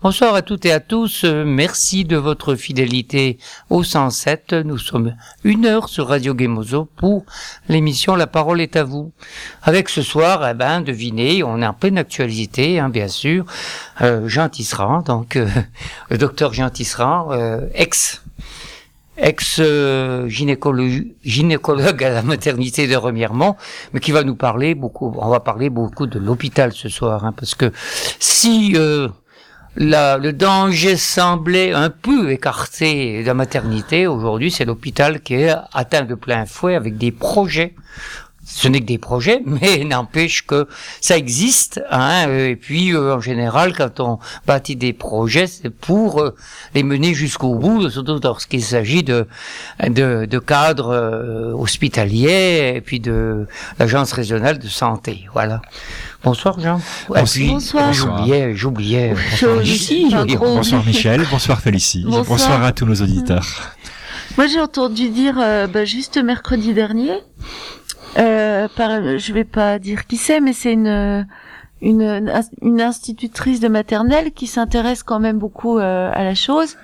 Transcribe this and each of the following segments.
Bonsoir à toutes et à tous. Merci de votre fidélité au 107. Nous sommes 1 heure sur Radio Gemozo pour l'émission La Parole est à vous. Avec ce soir, devinez, on est en pleine actualité, bien sûr. Jean Tisserand, donc le docteur Jean Tisserand, gynécologue à la maternité de Remiremont, mais qui va nous parler beaucoup. On va parler beaucoup de l'hôpital ce soir, parce que si le danger semblait un peu écarté de la maternité, aujourd'hui c'est l'hôpital qui est atteint de plein fouet avec des projets. Ce n'est que des projets, mais n'empêche que ça existe, et puis en général, quand on bâtit des projets, c'est pour les mener jusqu'au bout, surtout lorsqu'il s'agit de cadres hospitaliers et puis de l'agence régionale de santé. Voilà. Bonsoir Jean. Bonsoir. J'oubliais. Bonsoir Michel, bonsoir Félicie, bonsoir à tous nos auditeurs. Moi j'ai entendu dire juste mercredi dernier. Je vais pas dire qui c'est, mais c'est une institutrice de maternelle qui s'intéresse quand même beaucoup à la chose,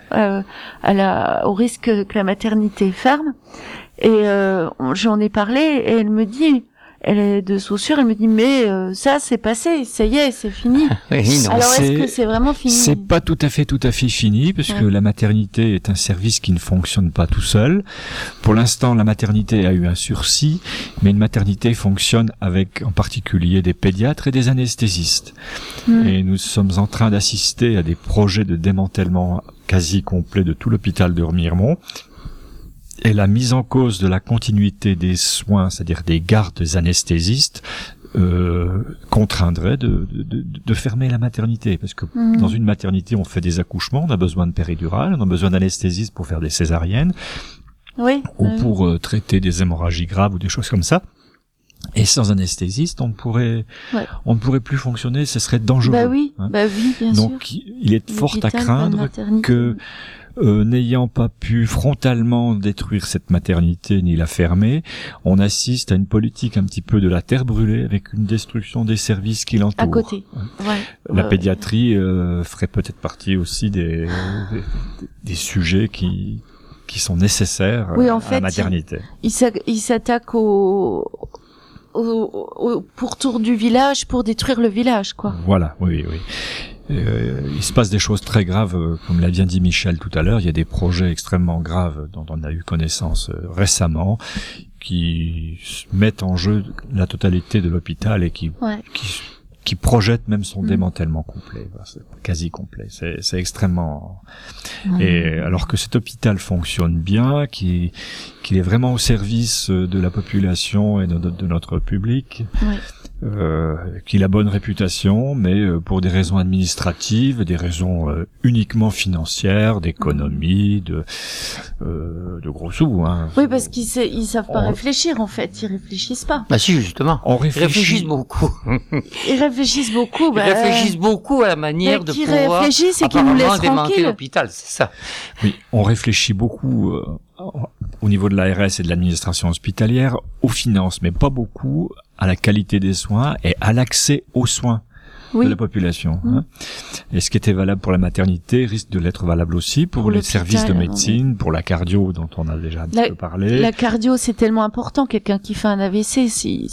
au risque que la maternité ferme. Et j'en ai parlé et elle me dit, elle est de Saussure, elle me dit mais ça c'est passé, ça y est, c'est fini. Oui, non. Alors est-ce que c'est vraiment fini? C'est pas tout à fait fini, parce que la maternité est un service qui ne fonctionne pas tout seul. Pour l'instant, la maternité a eu un sursis, mais une maternité fonctionne avec en particulier des pédiatres et des anesthésistes. Et nous sommes en train d'assister à des projets de démantèlement quasi complet de tout l'hôpital de Remiremont. Et la mise en cause de la continuité des soins, c'est-à-dire des gardes anesthésistes, contraindrait de fermer la maternité. Parce que dans une maternité, on fait des accouchements, on a besoin de péridurale, on a besoin d'anesthésistes pour faire des césariennes, ou pour traiter des hémorragies graves ou des choses comme ça. Et sans anesthésiste, on ne pourrait plus fonctionner, ce serait dangereux. Bah oui, bien sûr. Donc, il est fort à craindre que, n'ayant pas pu frontalement détruire cette maternité ni la fermer, on assiste à une politique un petit peu de la terre brûlée avec une destruction des services qui l'entourent. À côté. La pédiatrie ferait peut-être partie aussi des sujets qui sont nécessaires à la maternité. Il s'attaque au pourtour du village pour détruire le village, quoi. Voilà, oui. Il se passe des choses très graves, comme l'a bien dit Michel tout à l'heure. Il y a des projets extrêmement graves dont on a eu connaissance récemment, qui mettent en jeu la totalité de l'hôpital et qui projettent même son démantèlement complet, quasi complet. C'est extrêmement. Et alors que cet hôpital fonctionne bien, qu'il est vraiment au service de la population et de notre public. Qu'il a bonne réputation, mais pour des raisons administratives, des raisons uniquement financières, d'économie, de gros sous. Oui, parce qu'ils savent pas réfléchir, en fait. Ils réfléchissent pas. Bah si, justement. Ils réfléchissent beaucoup. Ils réfléchissent beaucoup. Ils réfléchissent beaucoup à la manière de pouvoir apparemment démanteler l'hôpital, c'est ça. Oui, on réfléchit beaucoup au niveau de l'ARS et de l'administration hospitalière aux finances, mais pas beaucoup à la qualité des soins et à l'accès aux soins de la population. Et ce qui était valable pour la maternité risque de l'être valable aussi pour les services de médecine, pour la cardio dont on a déjà un petit peu parlé. La cardio, c'est tellement important. Quelqu'un qui fait un AVC,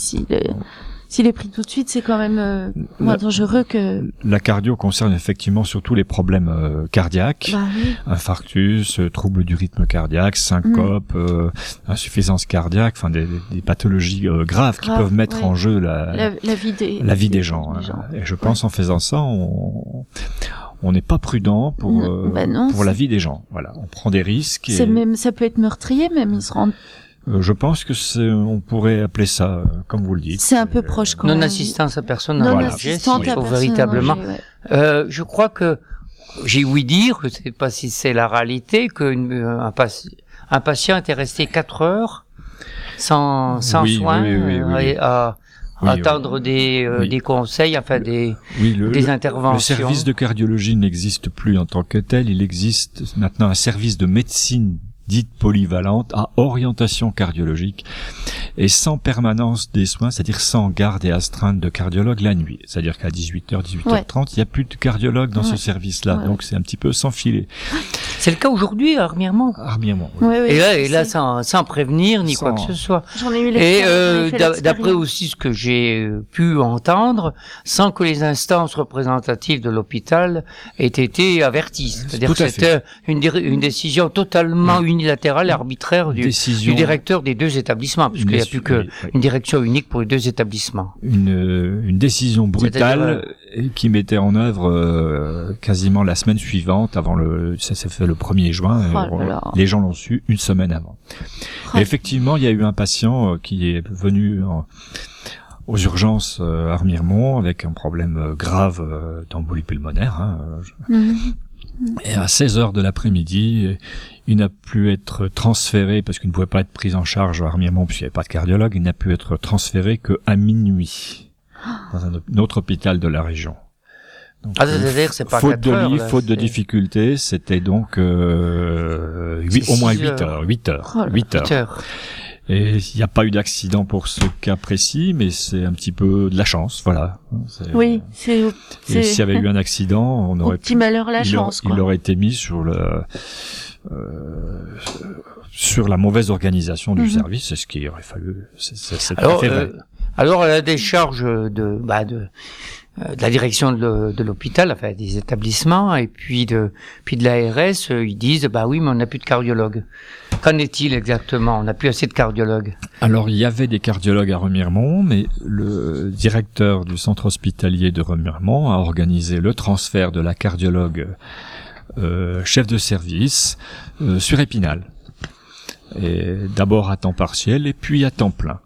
s'il est pris tout de suite, c'est quand même moins dangereux que... La cardio concerne effectivement surtout les problèmes cardiaques, infarctus, troubles du rythme cardiaque, syncope, insuffisance cardiaque, enfin des pathologies graves qui peuvent mettre en jeu la vie des gens. Et je pense en faisant ça, on n'est pas prudent pour la vie des gens. Voilà, on prend des risques. Ça peut être meurtrier même, ils se rendent... Je pense que on pourrait appeler ça, comme vous le dites. C'est un peu proche quand même. Non-assistance à personne en danger, il faut véritablement. Je crois que j'ai ouï dire, je ne sais pas si c'est la réalité, qu'un patient était resté 4 heures sans soins, à attendre des conseils, enfin des interventions. Le service de cardiologie n'existe plus en tant que tel. Il existe maintenant un service de médecine dite polyvalente à orientation cardiologique. et sans permanence des soins, c'est-à-dire sans garde et astreinte de cardiologue la nuit. C'est-à-dire qu'à 18h, 18h30, il n'y a plus de cardiologue dans ce service-là. Donc c'est un petit peu sans filet. C'est le cas aujourd'hui à Armiremont. Armiremont, oui. Et là sans prévenir ni quoi que ce soit. J'en ai eu D'après aussi ce que j'ai pu entendre, sans que les instances représentatives de l'hôpital aient été averties. C'est-à-dire que c'était une décision totalement unilatérale et arbitraire du directeur des deux établissements, puisqu'il n'y a plus qu'une direction unique pour les deux établissements. Une décision brutale qui mettait en œuvre quasiment la semaine suivante, ça s'est fait le 1er juin, les gens l'ont su une semaine avant. Et effectivement, il y a eu un patient qui est venu aux urgences à Armiremont avec un problème grave d'embolie pulmonaire. Et à 16h de l'après-midi, il n'a pu être transféré, parce qu'il ne pouvait pas être pris en charge à Armiremont puisqu'il n'y avait pas de cardiologue, il n'a pu être transféré qu'à minuit dans un autre hôpital de la région. Donc, c'est-à-dire c'est pas faute de lit, faute de difficulté, c'était donc au moins 8 heures. Et il n'y a pas eu d'accident pour ce cas précis, mais c'est un petit peu de la chance, voilà. Oui, et s'il y avait eu un accident, on aurait petit malheur la chance, quoi. Il aurait été mis sur la mauvaise organisation du service, c'est ce qu'il aurait fallu. C'est alors, vrai. Alors, à la décharge de la direction de l'hôpital, enfin des établissements, et puis de l'ARS, ils disent oui, mais on n'a plus de cardiologue. Qu'en est-il exactement? On n'a plus assez de cardiologues. Alors il y avait des cardiologues à Remiremont, mais le directeur du centre hospitalier de Remiremont a organisé le transfert de la cardiologue chef de service sur Épinal. Et d'abord à temps partiel et puis à temps plein.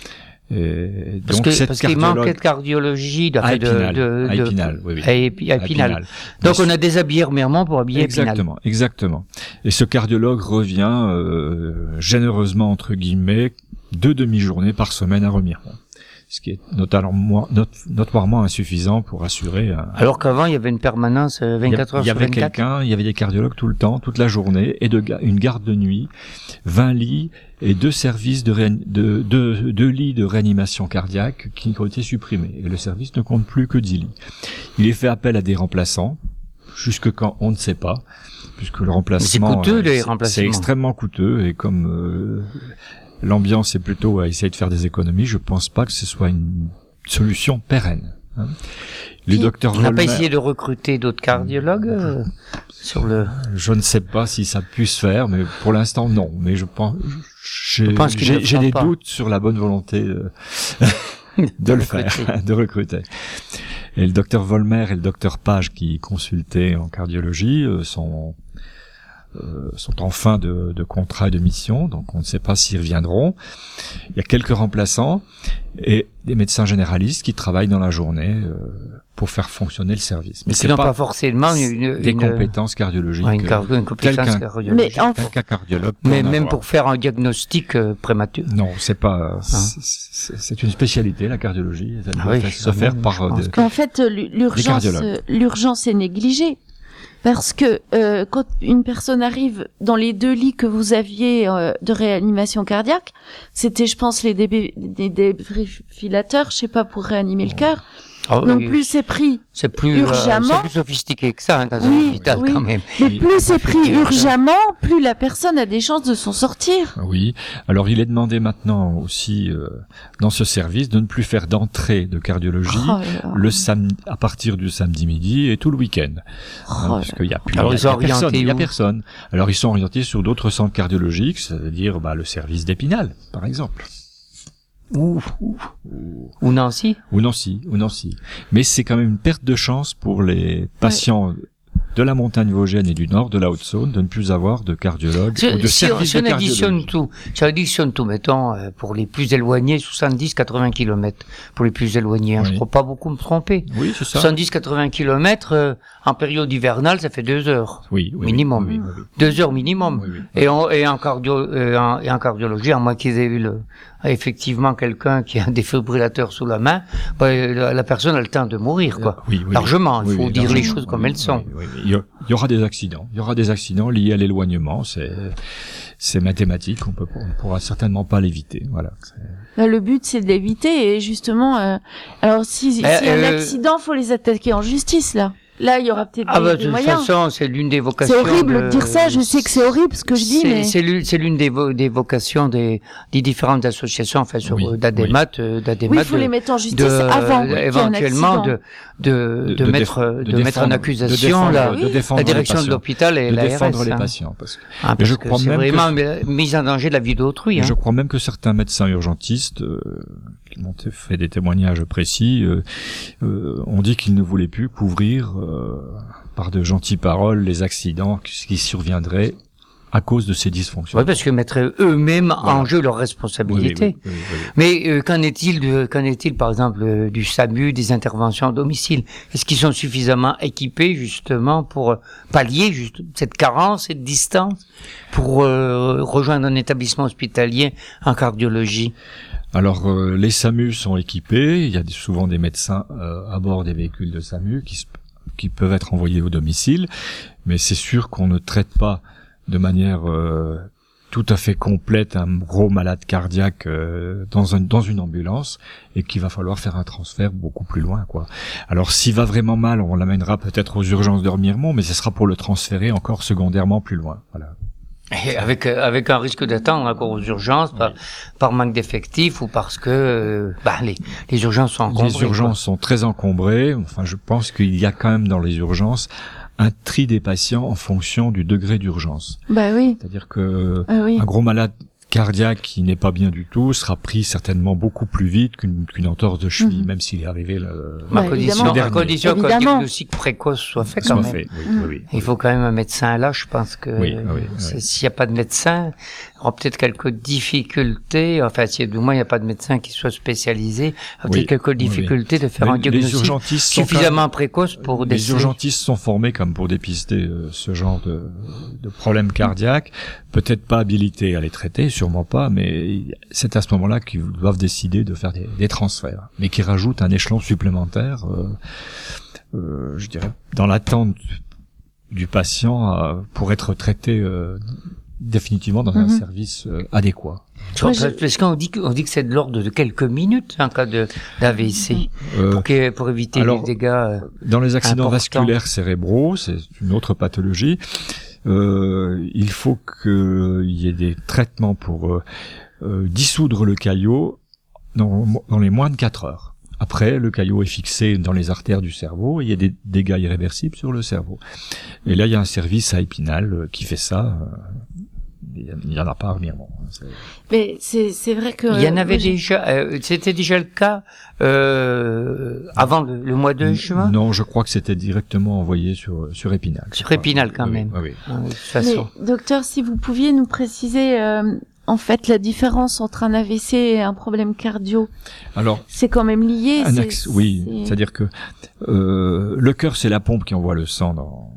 Parce qu'il manquait de cardiologie à Épinal, oui. À Épinal. Donc on a déshabillé Remiremont pour habiller Épinal. Exactement. Et ce cardiologue revient généreusement entre guillemets 2 demi-journées par semaine à Remiremont. Ce qui est notoirement insuffisant pour assurer alors qu'avant il y avait une permanence 24 heures sur 24. Il y avait des cardiologues tout le temps, toute la journée, et une garde de nuit, 20 lits et 2 services deux lits de réanimation cardiaque qui ont été supprimés. Et le service ne compte plus que 10 lits. Il est fait appel à des remplaçants, jusque quand on ne sait pas, puisque le remplacement c'est coûteux, les remplacements. C'est extrêmement coûteux, et comme l'ambiance est plutôt à essayer de faire des économies, je pense pas que ce soit une solution pérenne. Les docteurs on n'a pas essayé de recruter d'autres cardiologues Je ne sais pas si ça puisse faire, mais pour l'instant non. Mais je pense j'ai des doutes sur la bonne volonté de le faire, de recruter. Et le docteur Volmer et le docteur Page qui consultaient en cardiologie sont en fin de contrat et de mission, donc on ne sait pas s'ils reviendront. Il y a quelques remplaçants et des médecins généralistes qui travaillent dans la journée pour faire fonctionner le service. Mais c'est pas forcément des compétences cardiologiques. Une compétence cardiologique. Qu'un cardiologue. Mais même pour faire un diagnostic prématuré. Non, c'est pas. C'est une spécialité, la cardiologie. Ça doit se faire par. En fait, l'urgence est négligée. Parce que quand une personne arrive dans les 2 lits que vous aviez de réanimation cardiaque, c'était, je pense, les défibrilateurs, je sais pas, pour réanimer le cœur. Donc plus c'est pris urgemment, c'est plus sophistiqué que ça dans un hôpital quand même. Mais plus c'est pris urgemment, plus la personne a des chances de s'en sortir. Oui. Alors il est demandé maintenant aussi dans ce service de ne plus faire d'entrée de cardiologie le samedi à partir du samedi midi et tout le week-end, parce qu'il y a plus. Alors il y a personne. Alors ils sont orientés sur d'autres centres cardiologiques, c'est-à-dire le service d'Épinal, par exemple. Ou Nancy. Ou Nancy. Mais c'est quand même une perte de chance pour les patients de la montagne vosgienne et du nord de la Haute-Saône de ne plus avoir de cardiologue ou de service de cardiologie. Si on additionne tout, mettons, pour les plus éloignés, 70-80 km. Pour les plus éloignés, je ne crois pas beaucoup me tromper. Oui, c'est ça. 70-80 km, en période hivernale, ça fait 2 heures. Oui. Minimum. Oui. 2 heures minimum. Oui. Et en cardiologie, à moins qu'ils aient eu effectivement quelqu'un qui a un défibrillateur sous la main, la personne a le temps de mourir, quoi. Largement. Il faut dire les choses comme elles sont. Oui. Il y aura des accidents. Il y aura des accidents liés à l'éloignement. C'est mathématique. On ne pourra certainement pas l'éviter. Voilà. Là, le but, c'est d'éviter, et justement, alors s'il y a un accident, faut les attaquer en justice, là. Là, il y aura peut-être des moyens. De toute façon, c'est l'une des vocations. C'est horrible de dire ça. Je sais que c'est horrible ce que je dis, mais c'est l'une des vocations des différentes associations, enfin sur d'ADEMAT. Oui, il faut les mettre en justice avant éventuellement de mettre en accusation la direction de l'hôpital et la RS. De défendre les patients, parce que je crois même vraiment mise en danger de la vie d'autrui. Je crois même que certains médecins urgentistes qui m'ont fait des témoignages précis, ont dit qu'ils ne voulaient plus couvrir par de gentilles paroles les accidents qui surviendraient à cause de ces dysfonctions. Oui, parce que mettre eux-mêmes en jeu leur responsabilité. Oui. Mais qu'en est-il par exemple du SAMU, des interventions à domicile? Est-ce qu'ils sont suffisamment équipés justement pour pallier cette carence, cette distance, pour rejoindre un établissement hospitalier en cardiologie? Alors, les SAMU sont équipés. Il y a souvent des médecins à bord des véhicules de SAMU qui peuvent être envoyés au domicile. Mais c'est sûr qu'on ne traite pas de manière tout à fait complète un gros malade cardiaque dans une ambulance, et qu'il va falloir faire un transfert beaucoup plus loin, quoi. Alors, s'il va vraiment mal, on l'amènera peut-être aux urgences de Remiremont, mais ce sera pour le transférer encore secondairement plus loin. Voilà. Et avec un risque d'attendre encore aux urgences par manque d'effectifs ou parce que les urgences sont encombrées. Les urgences sont très encombrées. Enfin, je pense qu'il y a quand même dans les urgences un tri des patients en fonction du degré d'urgence. Bah oui. C'est-à-dire que un gros malade cardiaque qui n'est pas bien du tout sera pris certainement beaucoup plus vite qu'une entorse de cheville, même s'il est arrivé à condition qu'un diagnostic précoce soit fait quand même. Oui. Il faut quand même un médecin là, je pense que s'il n'y a pas de médecin, il y aura peut-être quelques difficultés, enfin si du moins il n'y a pas de médecin qui soit spécialisé, il y aura peut-être quelques difficultés de faire un diagnostic suffisamment précoce pour les urgentistes sont formés comme pour dépister ce genre de problèmes cardiaques, peut-être pas habilités à les traiter, sûrement pas, mais c'est à ce moment-là qu'ils doivent décider de faire des transferts, mais qui rajoutent un échelon supplémentaire, je dirais, dans l'attente du patient pour être traité définitivement dans un service adéquat. Parce qu'on dit que c'est de l'ordre de quelques minutes en cas d'AVC pour éviter les dégâts. Dans les accidents vasculaires cérébraux, c'est une autre pathologie. Il faut qu'il y ait des traitements pour dissoudre le caillot dans les moins de 4 heures. Après, le caillot est fixé dans les artères du cerveau et il y a des dégâts irréversibles sur le cerveau. Et là, il y a un service à Épinal qui fait ça. Il n'y en a pas à Remiremont. Mais c'est vrai que... Il y en avait déjà... c'était déjà le cas avant le mois de juin? Non, je crois que c'était directement envoyé sur Épinal. Sur Épinal quand même. Oui. De toute façon. Mais, docteur, si vous pouviez nous préciser... en fait, la différence entre un AVC et un problème cardio, alors c'est quand même lié. C'est-à-dire que le cœur, c'est la pompe qui envoie le sang dans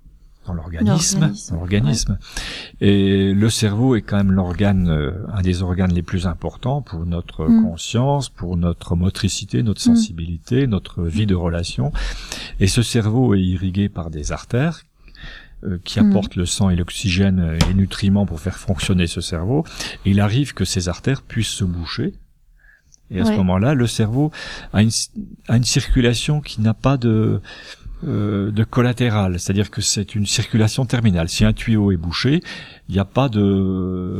l'organisme. Et le cerveau est quand même un des organes les plus importants pour notre conscience, pour notre motricité, notre sensibilité, notre vie de relation. Et ce cerveau est irrigué par des artères qui apportent le sang et l'oxygène et les nutriments pour faire fonctionner ce cerveau. Et il arrive que ces artères puissent se boucher. Et à ce moment-là, le cerveau a une circulation qui n'a pas de collatéral, c'est-à-dire que c'est une circulation terminale. Si un tuyau est bouché, il n'y a pas de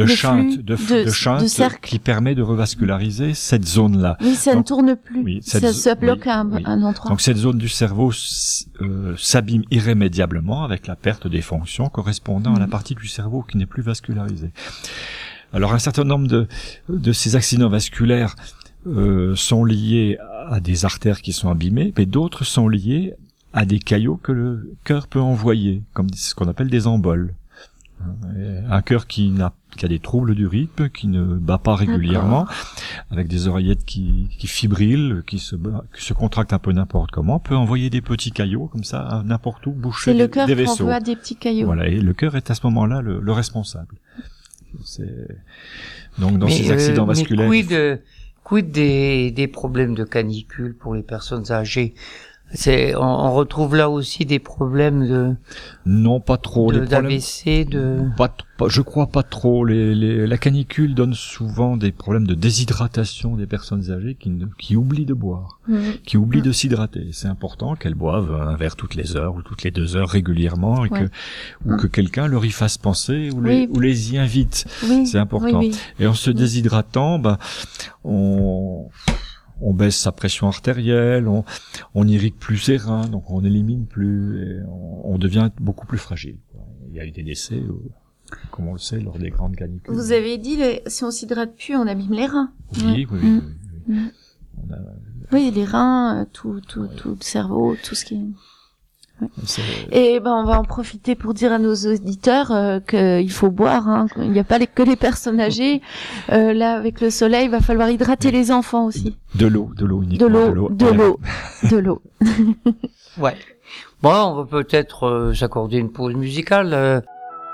chaîne qui permet de revasculariser cette zone-là. Oui, ça ne tourne plus. Ça bloque un endroit. Donc cette zone du cerveau s'abîme irrémédiablement avec la perte des fonctions correspondant à la partie du cerveau qui n'est plus vascularisée. Alors un certain nombre de ces accidents vasculaires sont liés à des artères qui sont abîmées, mais d'autres sont liés à des caillots que le cœur peut envoyer, comme ce qu'on appelle des emboles. Un cœur qui a des troubles du rythme, qui ne bat pas régulièrement, avec des oreillettes qui fibrillent, qui se contractent un peu n'importe comment, peut envoyer des petits caillots comme ça n'importe où, boucher des vaisseaux. C'est le cœur qui envoie des petits caillots. Voilà, et le cœur est à ce moment-là le responsable. Donc dans ces accidents vasculaires. Quid des problèmes de canicule pour les personnes âgées? On retrouve là aussi des problèmes Non, pas trop. Les problèmes d'AVC, je crois pas trop. La canicule donne souvent des problèmes de déshydratation des personnes âgées qui oublient de boire, qui oublient de s'hydrater. C'est important qu'elles boivent un verre toutes les heures ou toutes les 2 heures régulièrement, et que quelqu'un leur y fasse penser ou les y invite. Oui. C'est important. Oui. Et en se déshydratant, on baisse sa pression artérielle, on irrigue plus ses reins, donc on élimine plus, et on devient beaucoup plus fragile. Il y a eu des décès, comme on le sait, lors des grandes canicules. Vous avez dit, si on s'hydrate plus, on abîme les reins. Oui. Oui, les reins, tout le cerveau, tout ce qui est... Ouais. Et on va en profiter pour dire à nos auditeurs qu'il faut boire. Hein. Il n'y a pas que les personnes âgées. Là, avec le soleil, il va falloir hydrater les enfants aussi. De l'eau uniquement. De l'eau. Ouais. Bon, on va peut-être s'accorder une pause musicale.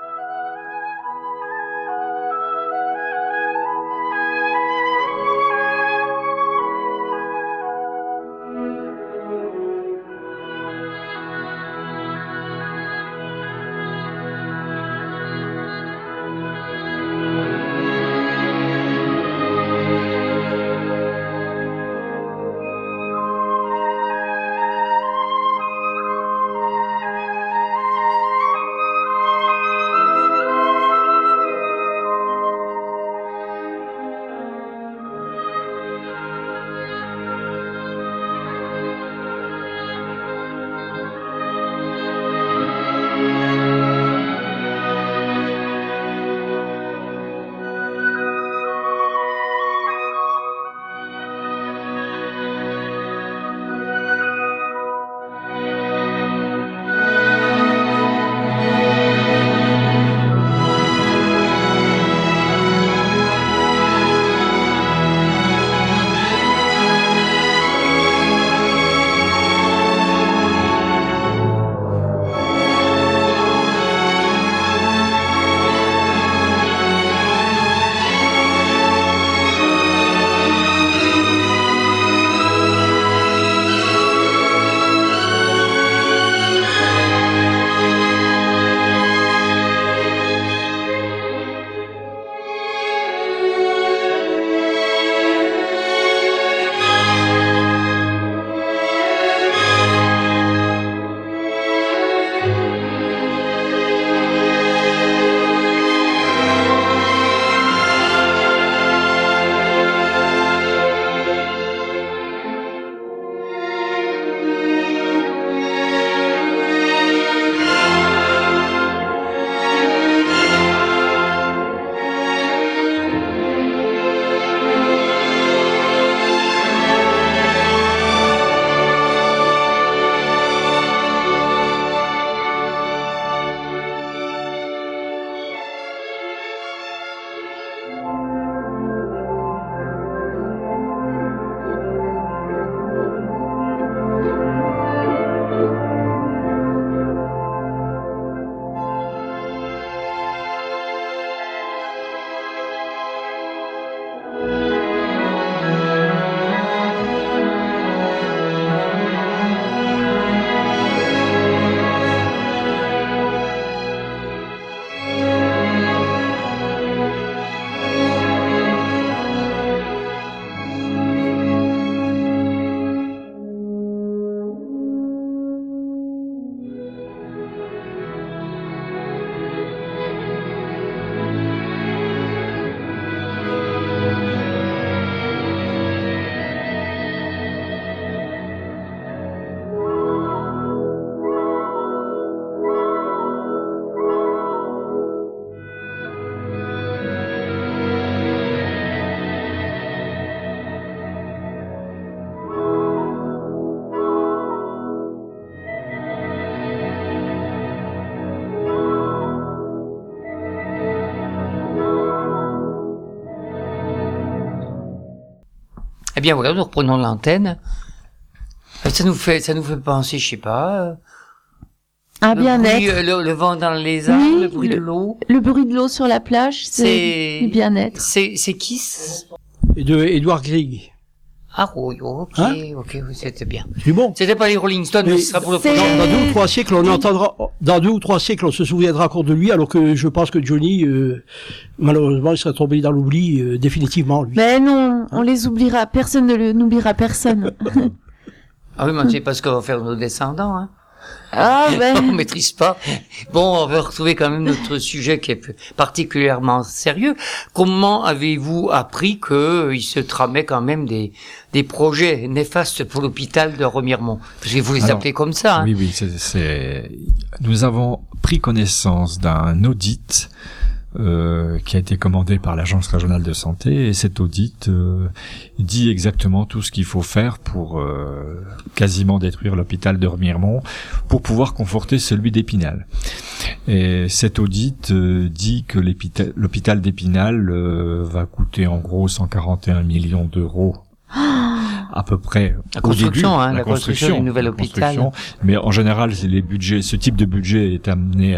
Eh bien voilà, nous reprenons l'antenne. Ça nous fait penser, je sais pas. Un bien-être. Le vent dans les arbres, oui, le bruit de l'eau. Le bruit de l'eau sur la plage, c'est du bien-être. C'est qui Et de Édouard Grieg. Ah oui, ok, Hein ok, c'était bien. C'est bon. C'était pas les Rolling Stones, mais ce sera pour le c'est- prochain. Dans 2 ou 3 siècles, on entendra, dans 2 ou 3 siècles, on se souviendra encore de lui, alors que je pense que Johnny, malheureusement, il serait tombé dans l'oubli, définitivement, lui. Mais non, on les oubliera, personne n'oubliera personne. Ah oui, mais c'est parce qu'on va faire nos descendants, hein. Ah On ben, maîtrise pas. Bon, on va retrouver quand même notre sujet qui est particulièrement sérieux. Comment avez-vous appris qu'il se tramait quand même des projets néfastes pour l'hôpital de Remiremont? Parce que vous les Alors, appelez comme ça, hein. Oui, oui, nous avons pris connaissance d'un audit qui a été commandé par l'Agence régionale de santé, et cet audit dit exactement tout ce qu'il faut faire pour quasiment détruire l'hôpital de Remiremont pour pouvoir conforter celui d'Épinal. Et cet audit dit que l'hôpital d'Épinal va coûter en gros 141 millions d'euros à peu près La au construction, début, hein, la construction du nouvel hôpital. Mais en général, ce type de budget est amené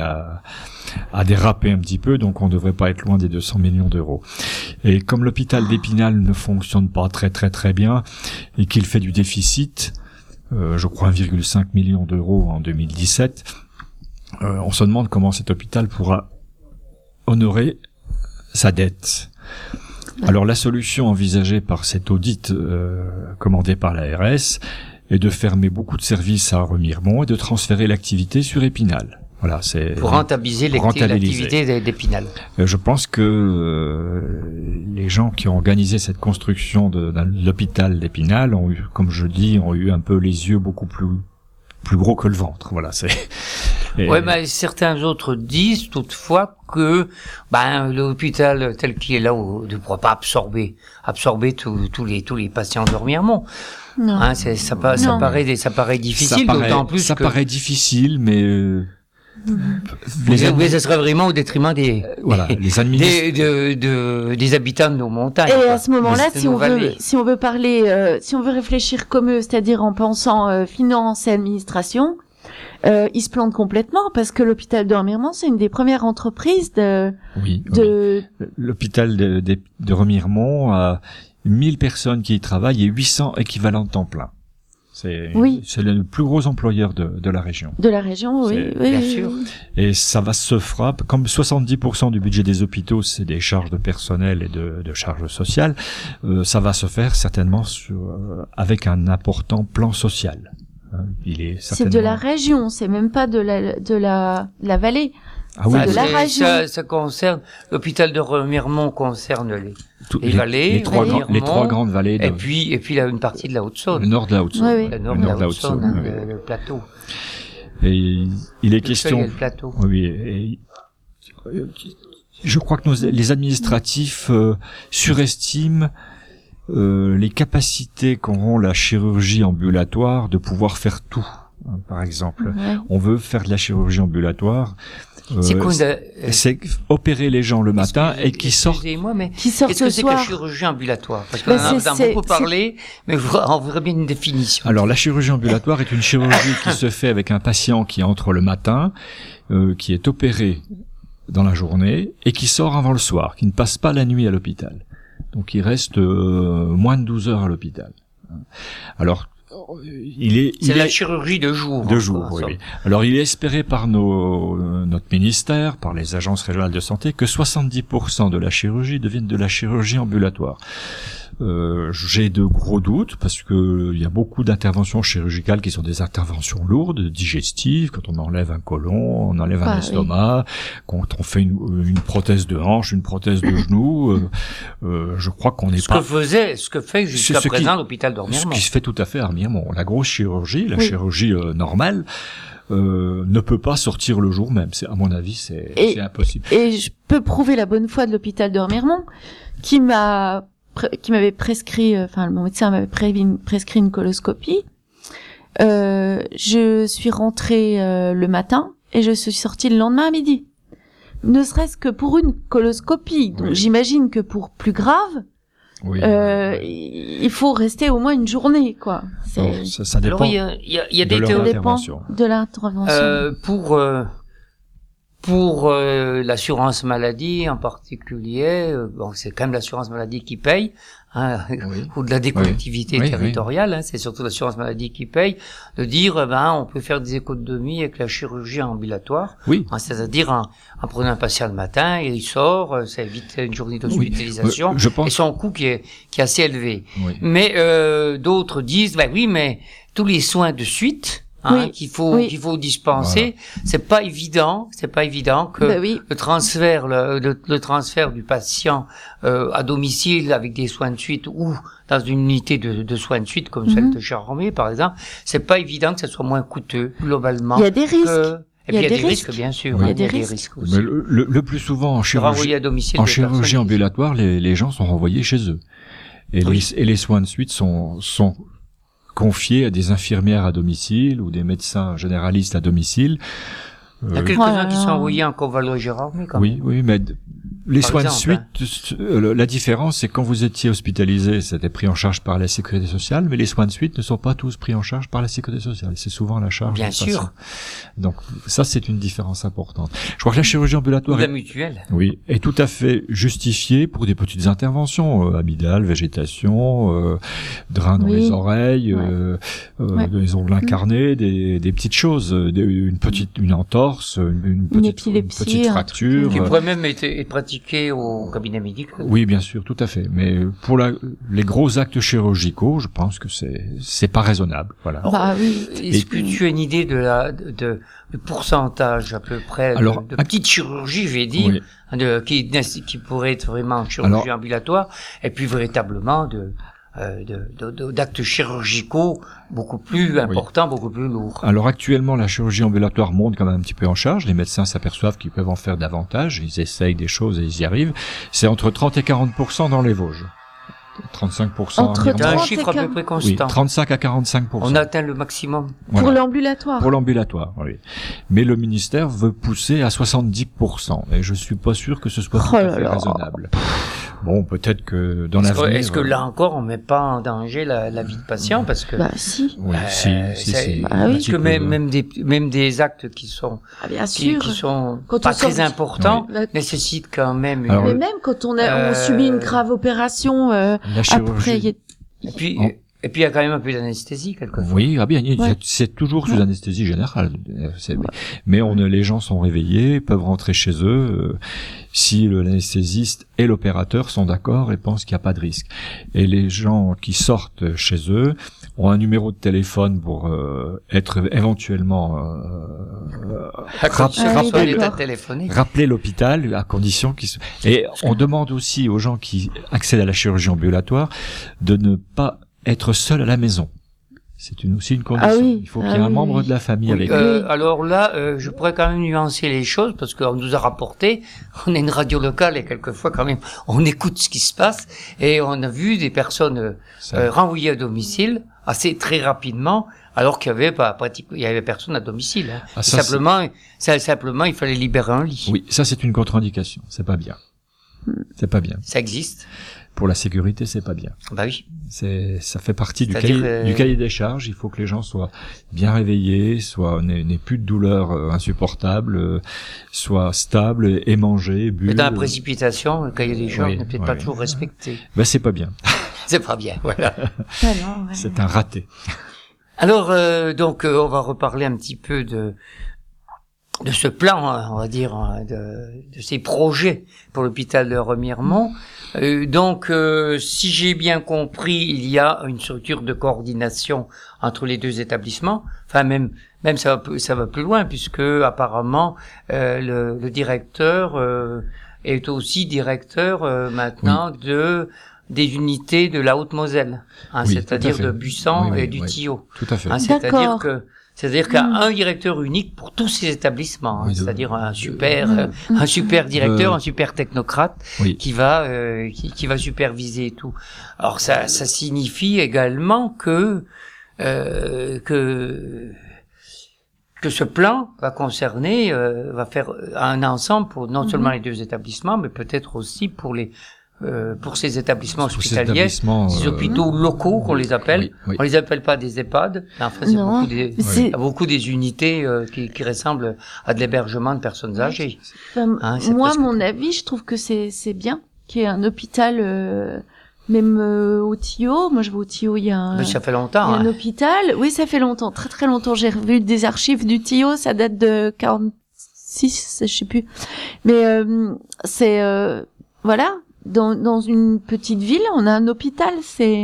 à déraper un petit peu, donc on ne devrait pas être loin des 200 millions d'euros. Et comme l'hôpital d'Épinal ne fonctionne pas très bien et qu'il fait du déficit, je crois 1,5 million d'euros en 2017, on se demande comment cet hôpital pourra honorer sa dette. Alors la solution envisagée par cet audit commandé par l'ARS est de fermer beaucoup de services à Remiremont et de transférer l'activité sur Épinal. Voilà, c'est Pour rentabiliser l'activité d'Épinal. Je pense que les gens qui ont organisé cette construction de l'hôpital d'Épinal ont eu, comme je dis, ont eu un peu les yeux beaucoup plus gros que le ventre. Voilà, c'est. Ouais, mais certains autres disent toutefois que l'hôpital tel qu'il est là ne pourra pas absorber tous les patients de Remiremont. non. Hein, ça paraît difficile, d'autant plus ça que paraît difficile, mais mais ça serait vraiment au détriment des les administrateurs. des habitants de nos montagnes. Et quoi. à ce moment-là, De nos vallées. si on veut parler, si on veut réfléchir comme eux, c'est-à-dire en pensant finance et administration, ils se plantent complètement parce que l'hôpital de Remiremont, c'est une des premières entreprises Oui. de L'hôpital de Remiremont a 1000 personnes qui y travaillent et 800 équivalents temps plein. C'est le plus gros employeur de la région. De la région, oui, bien oui, sûr. oui. Et ça va se frapper, comme 70% du budget des hôpitaux, c'est des charges de personnel et de charges sociales, ça va se faire certainement avec un important plan social. C'est de la région, c'est même pas de la vallée. Ah oui, de la région. Ça concerne l'hôpital de Remiremont concerne les vallées, les trois grandes vallées. Et puis là une partie de la Haute-Saône. Le nord de la Haute-Saône. Oui, oui. Le nord de la Haute-Saône, hein, oui. le plateau. Et il est question. Le plateau. Oui. Et je crois que les administratifs surestiment les capacités qu'auront la chirurgie ambulatoire de pouvoir faire tout. Par exemple, Ouais. on veut faire de la chirurgie ambulatoire. C'est quoi c'est opérer les gens le matin et qui sortent. Excusez-moi, mais Qui sortent qu'est-ce que ce c'est que la soir. chirurgie ambulatoire? Parce qu'on Ben, en a c'est- beaucoup parlé, mais on voudrait bien une définition. Alors la chirurgie ambulatoire est une chirurgie qui se fait avec un patient qui entre le matin, qui est opéré dans la journée et qui sort avant le soir, qui ne passe pas la nuit à l'hôpital. Donc il reste moins de 12 heures à l'hôpital. Alors C'est la chirurgie de jour. de jour, oui. Alors il est espéré par notre ministère, par les agences régionales de santé, que 70% de la chirurgie devienne de la chirurgie ambulatoire. J'ai de gros doutes parce que il y a beaucoup d'interventions chirurgicales qui sont des interventions lourdes, digestives, quand on enlève un côlon, on enlève un estomac, quand on fait une prothèse de hanche, une prothèse de genou, je crois qu'on n'est pas... Ce que fait jusqu'à présent l'hôpital de Remiremont. Ce qui se fait tout à fait à Remiremont. La grosse chirurgie, la chirurgie normale, ne peut pas sortir le jour même. À mon avis, c'est impossible. Et je peux prouver la bonne foi de l'hôpital de Remiremont, qui m'avait prescrit, mon médecin m'avait prescrit une coloscopie. Je suis rentrée le matin et je suis sortie le lendemain à midi. Ne serait-ce que pour une coloscopie. Donc j'imagine que pour plus grave, il faut rester au moins une journée, quoi. Ça dépend. Alors il y a des de théories l'intervention. De l'intervention. Pour l'assurance maladie en particulier, bon, c'est quand même l'assurance maladie qui paye, hein, Oui. au-delà des collectivités Oui, territoriales, hein, c'est surtout l'assurance maladie qui paye, de dire, on peut faire des économies avec la chirurgie ambulatoire, Oui. hein, c'est-à-dire en prenant un patient le matin, et il sort, ça évite une journée d'hospitalisation, Je pense. et son coût qui est assez élevé. Oui. Mais d'autres disent, oui, mais tous les soins de suite, hein, Oui. qu'il faut dispenser, c'est pas évident que le transfert du patient à domicile avec des soins de suite ou dans une unité de soins de suite comme celle de Charmé par exemple, c'est pas évident que ça soit moins coûteux globalement. Il y a des risques. Et puis il y a des risques bien sûr, Oui. il y a des risques aussi. Mais le plus souvent en Renvoyer à domicile en des chirurgie personnes. ambulatoire, les gens sont renvoyés chez eux. Et, Oui. les soins de suite sont confiés à des infirmières à domicile ou des médecins généralistes à domicile. Il y a quelques-uns qui sont envoyés en Convalois-Gérardmer quand même. Oui, mais les Par soins exemple, de suite, la différence, c'est quand vous étiez hospitalisé, c'était pris en charge par la sécurité sociale, mais les soins de suite ne sont pas tous pris en charge par la sécurité sociale. C'est souvent la charge Bien du sûr. patient. Donc, ça, c'est une différence importante. Je crois que la chirurgie Ou ambulatoire la mutuelle. oui, est tout à fait justifiée pour des petites interventions, amygdale, végétation, drain dans Oui. les oreilles, Ouais. des ongles incarnés, des petites choses, une entorse, une épilepsie, petite un fracture. Qui pourrait même être pratiqué au cabinet médical. Oui, bien sûr, tout à fait. Mais pour les gros actes chirurgicaux, je pense que c'est pas raisonnable. Voilà. Bah oui. Est-ce que tu as une idée du pourcentage à peu près Alors, de petite chirurgie, je vais dire, Oui. qui pourrait être vraiment en chirurgie ambulatoire, et puis véritablement d'actes chirurgicaux beaucoup plus importants, beaucoup plus lourds. Alors actuellement, la chirurgie ambulatoire monte quand même un petit peu en charge. Les médecins s'aperçoivent qu'ils peuvent en faire davantage. Ils essayent des choses et ils y arrivent. C'est entre 30 et 40% dans les Vosges. 35% Entre en C'est un 30 Irlande. chiffre à peu près Oui, constant. 35 à 45%. On atteint le maximum. Voilà. Pour l'ambulatoire. Pour l'ambulatoire, oui. Mais le ministère veut pousser à 70%. Et je suis pas sûr que ce soit tout à fait raisonnable. Bon, peut-être que dans l'avenir... Est-ce que là encore, on met pas en danger la vie de patient parce que... Bah si. Oui, si. Ah oui. Parce que même des actes qui sont Ah, bien qui sûr. sont Quand pas on sort très du- importants Oui. nécessitent quand même Alors, Mais même quand on subit une grave opération, La après, chirurgie... il y a- et puis il y a quand même un peu d'anesthésie quelquefois. Oui, ah bien, Ouais. c'est toujours sous anesthésie générale. Mais les gens sont réveillés, peuvent rentrer chez eux, si l'anesthésiste et l'opérateur sont d'accord et pensent qu'il n'y a pas de risque. Et les gens qui sortent chez eux ont un numéro de téléphone pour être éventuellement À condition Ah qu'on oui, soit en état d'accord. téléphonique. rappeler l'hôpital à condition qu'ils et on demande aussi aux gens qui accèdent à la chirurgie ambulatoire de ne pas être seuls à la maison. C'est aussi une condition. Ah oui. Il faut qu'il y ait un membre de la famille avec eux. Oui. Alors là, je pourrais quand même nuancer les choses parce qu'on nous a rapporté, on est une radio locale et quelquefois quand même on écoute ce qui se passe et on a vu des personnes renvoyées à domicile assez très rapidement alors qu'il y avait il y avait personne à domicile. Hein. Ah, ça, Simplement, il fallait libérer un lit. Oui, ça c'est une contre-indication. C'est pas bien. C'est pas bien. Ça existe. Pour la sécurité, c'est pas bien. Bah oui. Ça fait partie du C'est-à-dire, cahier des charges. Il faut que les gens soient bien réveillés, n'aient plus de douleurs insupportables, soient stables, aient mangé, bu. Mais dans la précipitation, le cahier des charges Oui, n'est peut-être oui. pas toujours respecté. Ben c'est pas bien. C'est pas bien, voilà. Ah non, ouais. C'est un raté. Alors, on va reparler un petit peu de ce plan, hein, on va dire, hein, de ces projets pour l'hôpital de Remiremont. Si j'ai bien compris, il y a une structure de coordination entre les deux établissements. Enfin, même ça va plus loin puisque apparemment le directeur est aussi directeur maintenant des unités de la Haute-Moselle, hein, Oui, c'est-à-dire tout à fait. de Buisson Oui, et du oui. Tillot. Tout à fait. Hein, D'accord. c'est-à-dire qu'il y a un directeur unique pour tous ces établissements, hein, Oui, c'est-à-dire un super directeur, un super technocrate Oui. qui va superviser et tout. Alors ça signifie également que ce plan va concerner va faire un ensemble pour non seulement les deux établissements mais peut-être aussi pour les pour ces établissements Pour ces hospitaliers, établissements, ces hôpitaux locaux qu'on les appelle. oui, oui. On les appelle pas des EHPAD. Enfin, c'est Non, il y a beaucoup des unités qui ressemblent à de l'hébergement de personnes âgées. Enfin, Hein, c'est moi, presque mon avis, je trouve que c'est bien qu'il y ait un hôpital, même au Tillot. Moi, je vais au Tillot, il y a Mais ça fait il y longtemps. a un Hein. hôpital. Oui, ça fait longtemps, très très longtemps. J'ai revu des archives du Tillot, ça date de 46, je sais plus. Mais c'est voilà, dans une petite ville, on a un hôpital.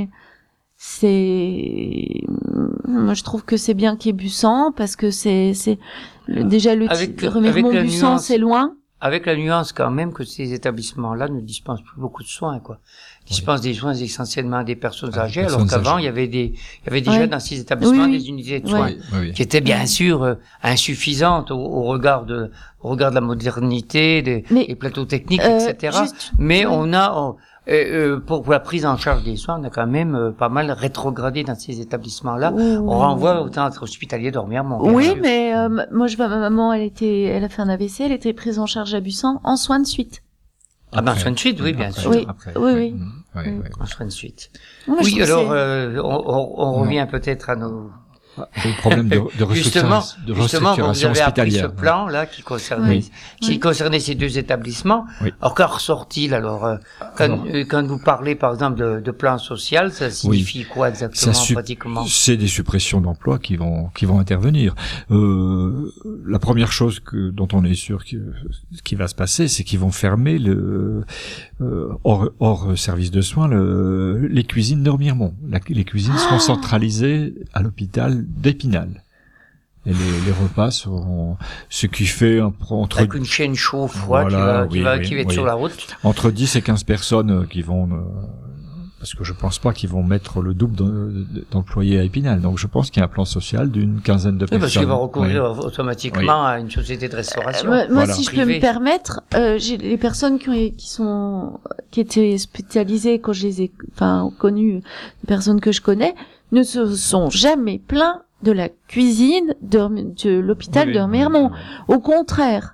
Moi, je trouve que c'est bien qu'il y ait Bussan parce que déjà le Avec la Remiremont-Bussan, nuance. c'est loin. Avec la nuance quand même que ces établissements-là ne dispensent plus beaucoup de soins, quoi. Ils dispensent des soins essentiellement à des personnes âgées, alors personnes qu'avant, âgées. il y avait déjà Ouais. dans ces établissements Oui, oui. des unités de Ouais. soins. Oui, oui. Qui étaient bien sûr insuffisantes au regard de la modernité, des plateaux techniques, etc. Juste, Mais ouais. pour la prise en charge des soins, on a quand même pas mal rétrogradé dans ces établissements-là. Ouh. On renvoie au centre hospitalier de Remiremont. bien Oui, sûr. mais moi je vois ma maman, elle a fait un AVC, elle était prise en charge à Bussan en soins de suite. Ah ben, Après. soin de suite, oui, bien Après, sûr. Oui, après, oui, ouais. oui. Mhm. Ouais, Mm. ouais. En soin de suite. Moi, je Oui, trouve que alors c'est- on revient peut-être à nos Le problème de justement, restructuration vous avez appris ce hospitalière. plan là qui concernait ces deux établissements. Oui. Alors qu'en ressort-il alors quand vous parlez par exemple de plan social, ça signifie quoi exactement pratiquement? C'est des suppressions d'emplois qui vont intervenir. La première chose dont on est sûr qui va se passer, c'est qu'ils vont fermer hors service de soins les cuisines de Remiremont. Les cuisines seront centralisées à l'hôpital d'Épinal. Et les repas seront ce qui fait entre Avec une chaîne chaud-froid Voilà, qui va être sur la route. entre 10 et 15 personnes qui vont parce que je pense pas qu'ils vont mettre le double d'employés à Épinal. Donc je pense qu'il y a un plan social d'une quinzaine de Oui, personnes. parce qu'il va recourir Oui. automatiquement à une société de restauration. Moi, Voilà. si je peux Privé. me permettre, j'ai les personnes qui étaient hospitalisées quand je les ai, connues, les personnes que je connais, ne se sont jamais plaints de la cuisine de l'hôpital Oui, de Remiremont. oui. Au contraire,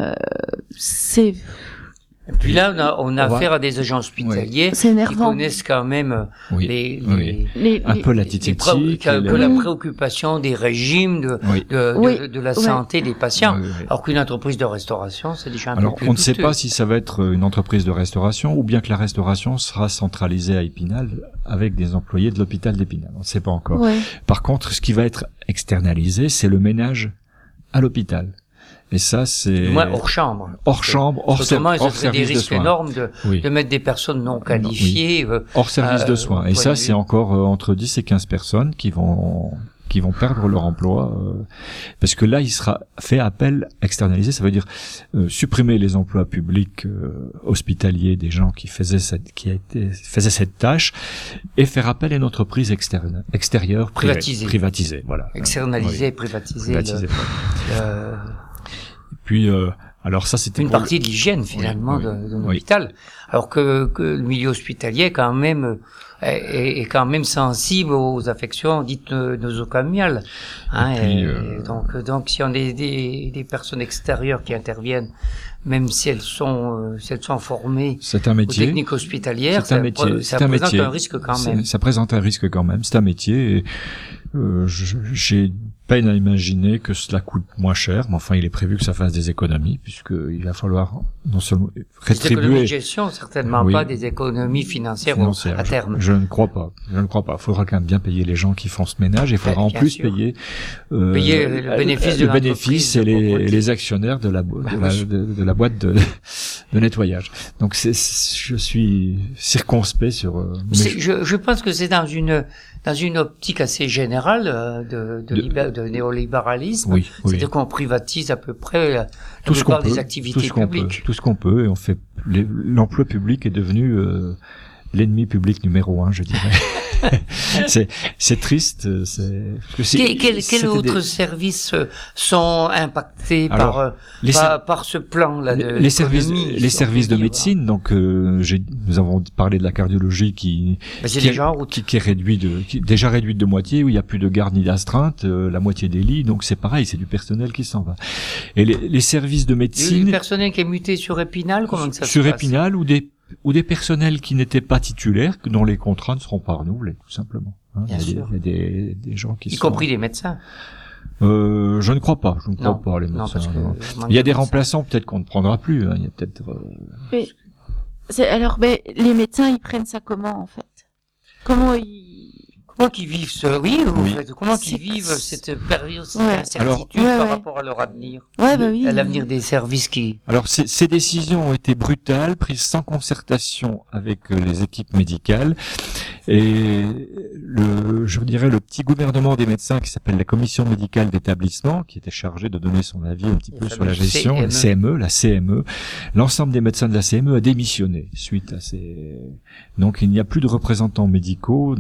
c'est Et puis là, on a On va- affaire à des agents hospitaliers c'est qui énervant. connaissent quand même Oui, oui. Un peu la les titanique. que la préoccupation des régimes Oui. de la Oui. santé des patients. Oui, oui. Alors qu'une entreprise de restauration, c'est déjà un Alors, peu plus on ne sait douteux. pas si ça va être une entreprise de restauration ou bien que la restauration sera centralisée à Épinal avec des employés de l'hôpital d'Épinal. On ne sait pas encore. Ouais. Par contre, ce qui va être externalisé, c'est le ménage à l'hôpital. Et ça, c'est Du moins hors chambre. hors chambre, hors Autrement, ça hors serait des service de risques soins. énormes Oui. de mettre des personnes non qualifiées. Hors service de soins. Et point ça, de c'est vue. encore entre 10 et 15 personnes qui vont perdre leur emploi, parce que là, il sera fait appel externalisé. Ça veut dire supprimer les emplois publics hospitaliers des gens qui faisaient cette tâche et faire appel à une entreprise extérieure privatisée. Voilà. Externaliser, Oui. privatiser. Privatisée. le- Puis alors ça, c'était une pour partie de l'hygiène finalement oui, de oui. l'hôpital, alors que le milieu hospitalier quand même est quand même sensible aux affections dites nosocomiales. Hein, puis, donc si on a des personnes extérieures qui interviennent, même si elles sont formées C'est un aux métier. techniques hospitalières, C'est un métier. ça C'est un présente métier. un risque quand même. Ça présente un risque quand même. C'est un métier. Et, j'ai peine à imaginer que cela coûte moins cher, mais enfin, il est prévu que ça fasse des économies, puisqu'il va falloir non seulement Des économies de rétribuer gestion, certainement Oui. pas des économies financières financières. à terme. Je ne crois pas. Je ne crois pas. Il faudra quand même bien payer les gens qui font ce ménage, et il faudra en Bien plus sûr. payer Payer le bénéfice de le bénéfice l'entreprise et de propreté. les actionnaires de la la boîte de nettoyage. Donc je suis circonspect sur. Je pense que c'est dans une optique assez générale de néolibéralisme. Oui, oui. C'est-à-dire qu'on privatise à peu près la Tout ce qu'on plupart peut, des activités publiques. tout ce qu'on peut, et on fait l'emploi public est devenu l'ennemi public numéro 1, je dirais. c'est triste. Quels autres services sont impactés Alors, par ce plan-là de les services l'économie, les si on services peut de dire. médecine, donc nous avons parlé de la cardiologie qui C'est qui déjà en est, route. qui est déjà réduite de moitié, où il n'y a plus de garde ni d'astreinte, la moitié des lits, donc c'est pareil, c'est du personnel qui s'en va. Et les services de Le médecine personnel qui est muté sur Épinal, comment que ça sur se passe Épinal, ou des ou des personnels qui n'étaient pas titulaires, dont les contrats ne seront pas renouvelés, tout simplement. Hein, Bien sûr. Il y a des gens qui Y sont... compris les médecins. Je ne crois pas, Non. les Non, médecins. parce que non. manque Il y a de des médecins. remplaçants peut-être qu'on ne prendra plus. Hein. Il y a peut-être. Alors, les médecins, ils prennent ça comment, en fait? Comment qu'ils vivent ce, oui, Oui. comment C'est- qu'ils vivent cette période, cette Ouais. incertitude Alors, par ouais. rapport à leur avenir, Ouais, bah oui. à l'avenir des services qui, Alors ces décisions ont été brutales, prises sans concertation avec les équipes médicales, et je dirais le petit gouvernement des médecins qui s'appelle la commission médicale d'établissement, qui était chargée de donner son avis un petit peu sur la gestion, la CME, l'ensemble des médecins de la CME a démissionné suite à ces. Donc il n'y a plus de représentants médicaux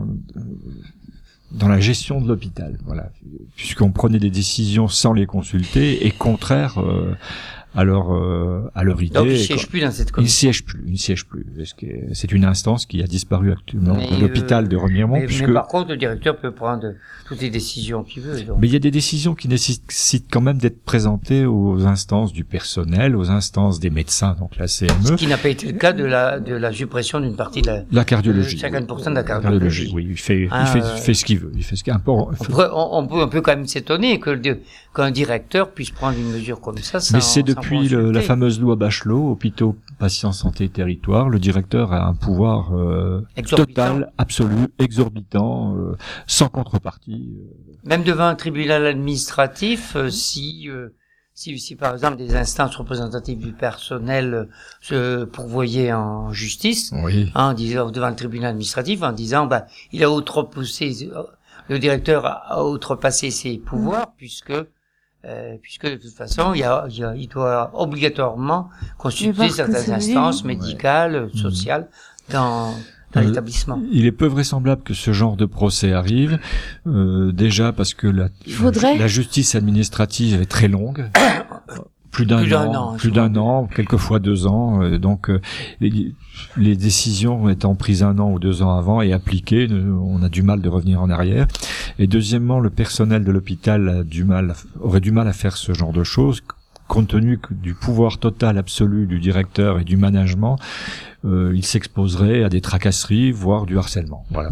dans la gestion de l'hôpital, voilà, puisqu'on prenait des décisions sans les consulter et contraires à leur idée. donc ils siègent plus dans cette Ils commission. ne siègent plus. Parce que c'est une instance qui a disparu actuellement Mais, de l'hôpital de Remiremont, Mais puisque. par contre, le directeur peut prendre toutes les décisions qu'il veut. Donc. Mais il y a des décisions qui nécessitent quand même d'être présentées aux instances du personnel, aux instances des médecins, donc la Ce CME, qui n'a pas été le cas de la suppression d'une partie de la cardiologie. 50% de la Cardiologie, cardiologie. oui, il fait ce qu'il veut. Il fait ce qu'il On peut quand même s'étonner qu'un directeur puisse prendre une mesure comme ça. Mais c'est depuis consulter. la fameuse loi Bachelot, hôpitaux, patients, santé et territoire, le directeur a un pouvoir Exorbitant. total, absolu, exorbitant, sans contrepartie. Même devant un tribunal administratif, si par exemple des instances représentatives du personnel se pourvoyaient en justice, Oui. en disant devant le tribunal administratif, en disant il a outrepassé, le directeur a outrepassé ses pouvoirs puisque de toute façon il doit obligatoirement consulter voir que certaines c'est instances lui. médicales, sociales dans l'établissement. Il est peu vraisemblable que ce genre de procès arrive, déjà parce que la justice administrative est très longue. Plus d'un an, quelquefois 2 ans. Donc, les décisions étant prises 1 an ou 2 ans avant et appliquées, on a du mal de revenir en arrière. Et deuxièmement, le personnel de l'hôpital aurait du mal à faire ce genre de choses, compte tenu du pouvoir total absolu du directeur et du management. Il s'exposerait à des tracasseries, voire du harcèlement. Voilà.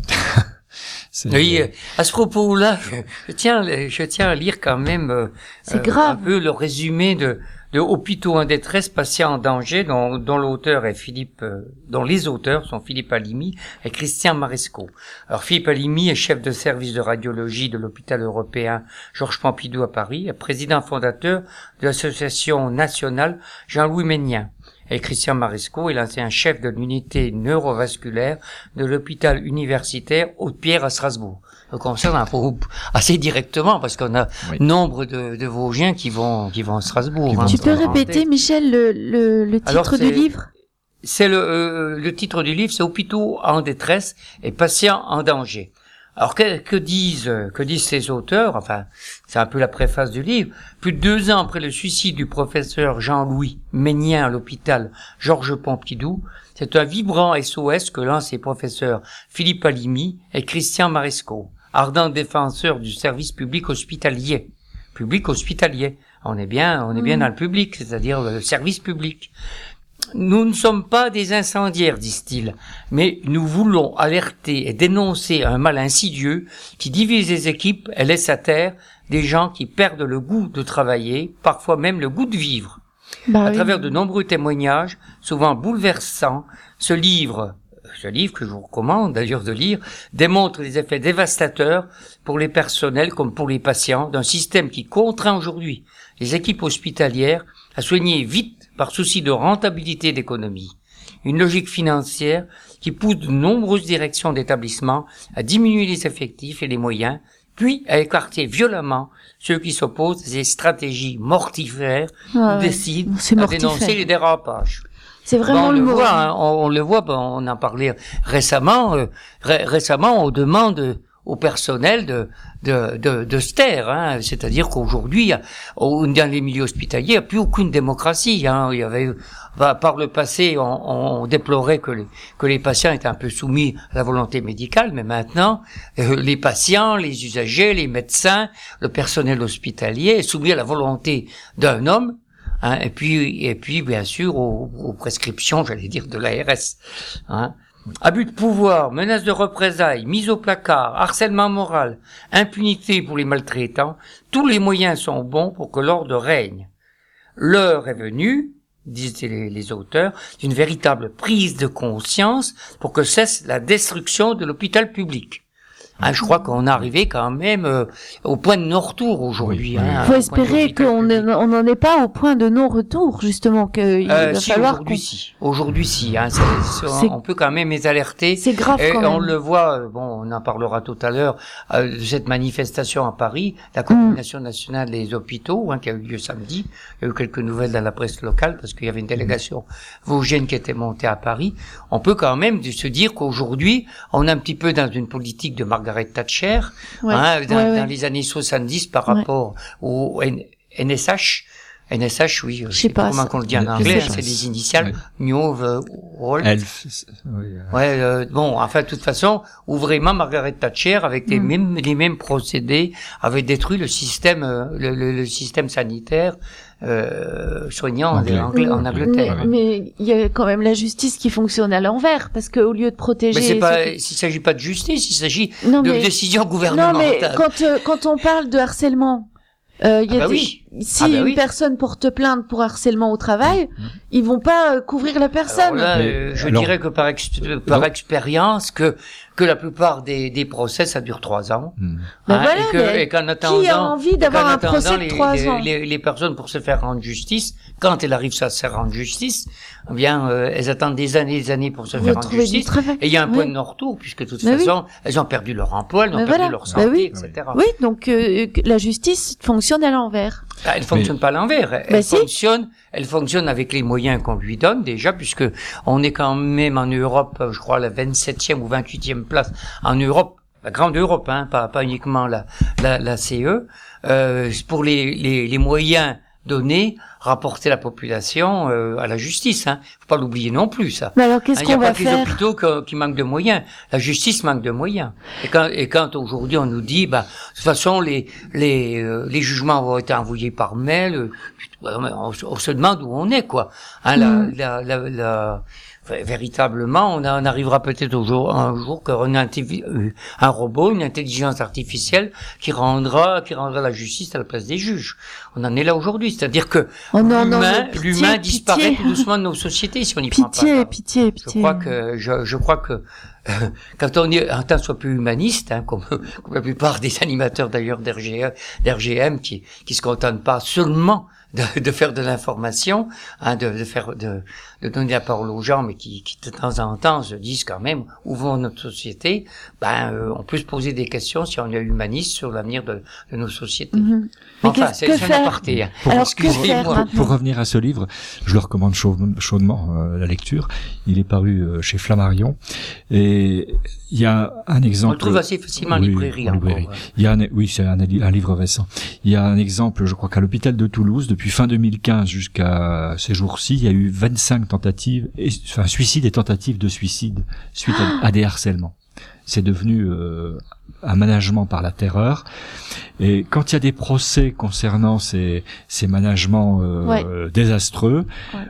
Oui, à ce propos-là, je tiens à lire quand même C'est grave. un peu le résumé de Hôpitaux en détresse, patients en danger, dont l'auteur est dont les auteurs sont Philippe Halimi et Christian Maresco. Alors Philippe Halimi est chef de service de radiologie de l'hôpital européen Georges Pompidou à Paris, et président fondateur de l'association nationale Jean-Louis Ménien. Et Christian Maresco est l'ancien chef de l'unité neurovasculaire de l'hôpital universitaire Haute-Pierre à Strasbourg. Donc on s'en assez directement parce qu'on a nombre de Vosgiens qui vont à Strasbourg. Tu peux répéter, Michel, le titre du livre? C'est le titre du livre, c'est Hôpitaux en détresse et patients en danger. Alors que disent ces auteurs? Enfin, c'est un peu la préface du livre. Plus de 2 ans après le suicide du professeur Jean-Louis Ménien à l'hôpital Georges Pompidou, c'est un vibrant SOS que lancent les professeurs Philippe Halimi et Christian Maresco, ardents défenseurs du service public hospitalier. On est bien dans le public, c'est-à-dire le service public. Nous ne sommes pas des incendiaires, disent-ils, mais nous voulons alerter et dénoncer un mal insidieux qui divise les équipes et laisse à terre des gens qui perdent le goût de travailler, parfois même le goût de vivre. À travers de nombreux témoignages, souvent bouleversants, ce livre que je vous recommande d'ailleurs de lire, démontre les effets dévastateurs pour les personnels comme pour les patients d'un système qui contraint aujourd'hui les équipes hospitalières à soigner vite par souci de rentabilité d'économie. Une logique financière qui pousse de nombreuses directions d'établissements à diminuer les effectifs et les moyens, puis à écarter violemment ceux qui s'opposent à ces stratégies mortifères ou décident à dénoncer les dérapages. C'est vraiment le mot. On le voit, on en parlait récemment. Récemment, on demande au personnel de se taire, c'est-à-dire qu'aujourd'hui, dans les milieux hospitaliers, il n'y a plus aucune démocratie. Il y avait, par le passé, on déplorait que les patients étaient un peu soumis à la volonté médicale, mais maintenant, les patients, les usagers, les médecins, le personnel hospitalier est soumis à la volonté d'un homme, Hein, et puis bien sûr aux prescriptions, j'allais dire, de l'ARS. Hein. Abus de pouvoir, menaces de représailles, mise au placard, harcèlement moral, impunité pour les maltraitants, tous les moyens sont bons pour que l'ordre règne. L'heure est venue, disent les auteurs, d'une véritable prise de conscience pour que cesse la destruction de l'hôpital public. Hein, je crois qu'on est arrivé quand même au point de non-retour aujourd'hui. Oui, oui. Hein, Faut espérer qu'on n'en est pas au point de non-retour, justement, qu'il va falloir Aujourd'hui, si. Hein, on peut quand même les alerter. C'est grave quand même. On le voit, on en parlera tout à l'heure, de cette manifestation à Paris, la coordination nationale des hôpitaux, hein, qui a eu lieu samedi. Il y a eu quelques nouvelles dans la presse locale, parce qu'il y avait une délégation vosgienne qui était montée à Paris. On peut quand même se dire qu'aujourd'hui, on est un petit peu dans une politique de Margaret Thatcher, hein, dans les années 70 par rapport au NSH. NSH, oui, je sais pas comment on le dit en anglais, c'est les initiales, New Elf. Bon, enfin, de toute façon, où vraiment Margaret Thatcher, avec les mêmes procédés, avait détruit le système, le système sanitaire, soignant en Angleterre. Mais il y a quand même la justice qui fonctionne à l'envers, parce que au lieu de protéger. Mais il s'agit pas de justice, il s'agit de décision gouvernementale. Non, mais quand on parle de harcèlement, si une personne porte plainte pour harcèlement au travail, ils vont pas couvrir la personne. Alors là, je dirais que par expérience que la plupart des procès ça dure 3 ans. Et qu'en attendant, qui a envie d'avoir un procès de 3 ans? Les personnes pour se faire rendre justice, quand elles arrivent à se faire rendre justice, eh bien elles attendent des années pour se faire rendre justice. Et il y a un point de non-retour, puisque de toute façon, elles ont perdu leur emploi, elles ont perdu leur santé, etc. Oui, donc la justice fonctionne à l'envers. Elle fonctionne pas à l'envers. Elle fonctionne avec les moyens qu'on lui donne déjà, puisque on est quand même en Europe, je crois, la 27e ou 28e place en Europe, la grande Europe, hein, pas uniquement la CE, pour les moyens donnés, rapporter la population à la justice. Hein. Faut pas l'oublier non plus, ça. Mais alors qu'est-ce qu'on va faire? Il n'y a pas que les hôpitaux qui manquent de moyens. La justice manque de moyens. Et quand aujourd'hui on nous dit, de toute façon les jugements vont être envoyés par mail, on se demande où on est, quoi. Hein, véritablement, on arrivera peut-être un jour qu'on a un robot, une intelligence artificielle qui rendra la justice à la place des juges. On en est là aujourd'hui, c'est-à-dire que l'humain disparaît tout doucement de nos sociétés si on n'y prend pas. Pitié. Je crois que quand on est un temps soit plus humaniste, hein, comme la plupart des animateurs d'ailleurs d'RGM qui se contentent pas seulement de faire de l'information, hein, de donner la parole aux gens, mais qui de temps en temps se disent quand même où vont notre société. On peut se poser des questions si on est humaniste sur l'avenir de nos sociétés. Enfin, c'est un aparté. Hein. Excusez-moi. Pour revenir à ce livre, je le recommande chaudement la lecture. Il est paru chez Flammarion et il y a un exemple. On le trouve assez facilement en librairie. Il y a c'est un livre récent. Il y a un exemple, je crois qu'à l'hôpital de Toulouse, depuis fin 2015 jusqu'à ces jours-ci, il y a eu 25 tentatives, suicides et tentatives de suicide suite à des harcèlements. C'est devenu un management par la terreur. Et quand il y a des procès concernant ces managements désastreux,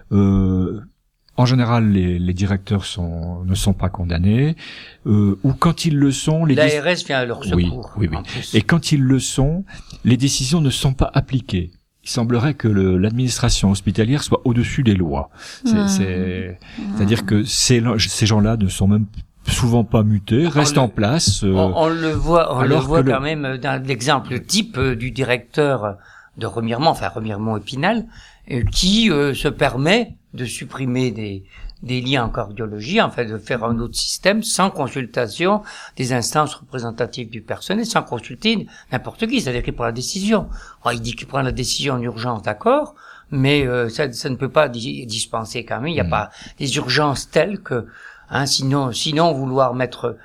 en général, les directeurs ne sont pas condamnés, ou quand ils le sont, l'ARS vient à leur secours. Oui. Et quand ils le sont, les décisions ne sont pas appliquées. Il semblerait que l'administration hospitalière soit au-dessus des lois. C'est-à-dire que ces gens-là ne sont même souvent pas mutés, restent en place. On le voit quand même dans l'exemple type du directeur de Remiremont Épinal, qui se permet de supprimer des liens en cardiologie, de faire un autre système sans consultation des instances représentatives du personnel, sans consulter n'importe qui, c'est-à-dire qu'il prend la décision. Alors, il dit qu'il prend la décision en urgence, d'accord, mais ça ne peut pas dispenser quand même. Il n'y a pas des urgences telles que, sinon vouloir mettre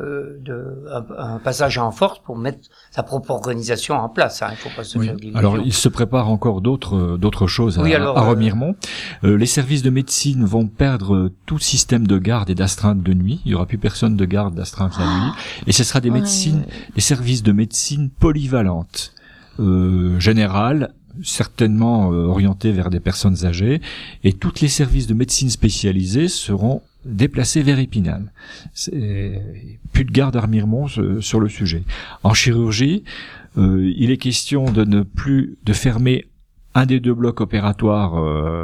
un passage en force pour mettre sa propre organisation en place. Il faut pas se faire d'illusions. Alors, il se prépare encore d'autres choses à Remiremont. Les services de médecine vont perdre tout système de garde et d'astreinte de nuit. Il y aura plus personne de garde, d'astreinte la nuit. Et ce sera des services de médecine polyvalentes. Générale, certainement orientés vers des personnes âgées, et tous les services de médecine spécialisés seront déplacés vers Épinal. Plus de garde à Remiremont sur le sujet. En chirurgie, il est question de fermer un des 2 blocs opératoires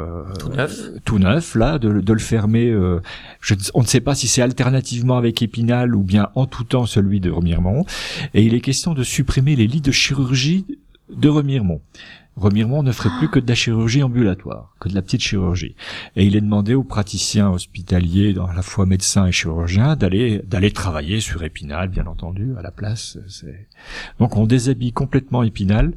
tout neuf là, de le fermer. On ne sait pas si c'est alternativement avec Épinal ou bien en tout temps celui de Remiremont. Et il est question de supprimer les lits de chirurgie de Remiremont. Remiremont ne ferait plus que de la chirurgie ambulatoire, que de la petite chirurgie. Et il est demandé aux praticiens hospitaliers, à la fois médecins et chirurgiens, d'aller travailler sur Épinal, bien entendu, à la place. Donc on déshabille complètement Épinal.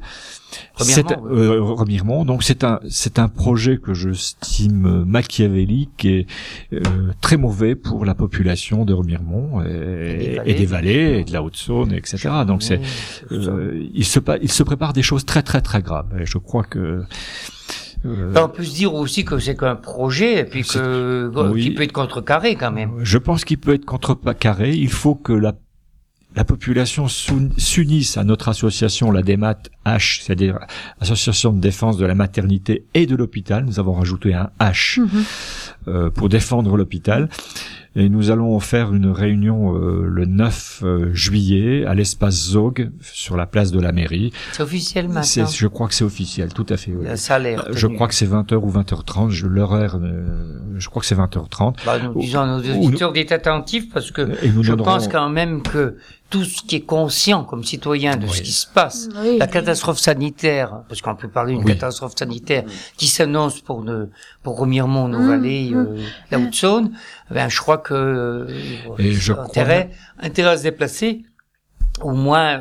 Remiremont. Donc c'est un projet que je estime machiavélique et très mauvais pour la population de Remiremont et des vallées et de la Haute-Saône, etc. Donc il se prépare des choses très très très graves. Et je crois que on peut se dire aussi que c'est qu'un projet et puis qui peut être contrecarré quand même. Je pense qu'il peut être contrecarré. Il faut que la population s'unisse à notre association, la DEMAT-H, c'est-à-dire Association de défense de la maternité et de l'hôpital. Nous avons rajouté un H pour défendre l'hôpital. Et nous allons faire une réunion le 9 juillet à l'espace Zog sur la place de la mairie. C'est officiel maintenant. Je crois que c'est officiel, tout à fait. Oui. Ça a l'air. Je crois que c'est 20h ou 20h30. L'horaire, je crois que c'est 20h30. Nous disons à nos auditeurs d'être attentifs parce que je pense quand même que tout ce qui est conscient comme citoyen de ce qui se passe, la catastrophe sanitaire, parce qu'on peut parler d'une catastrophe sanitaire qui s'annonce pour Remiremont, nos vallées, la Haute-Saône, je crois que intérêt à se déplacer au moins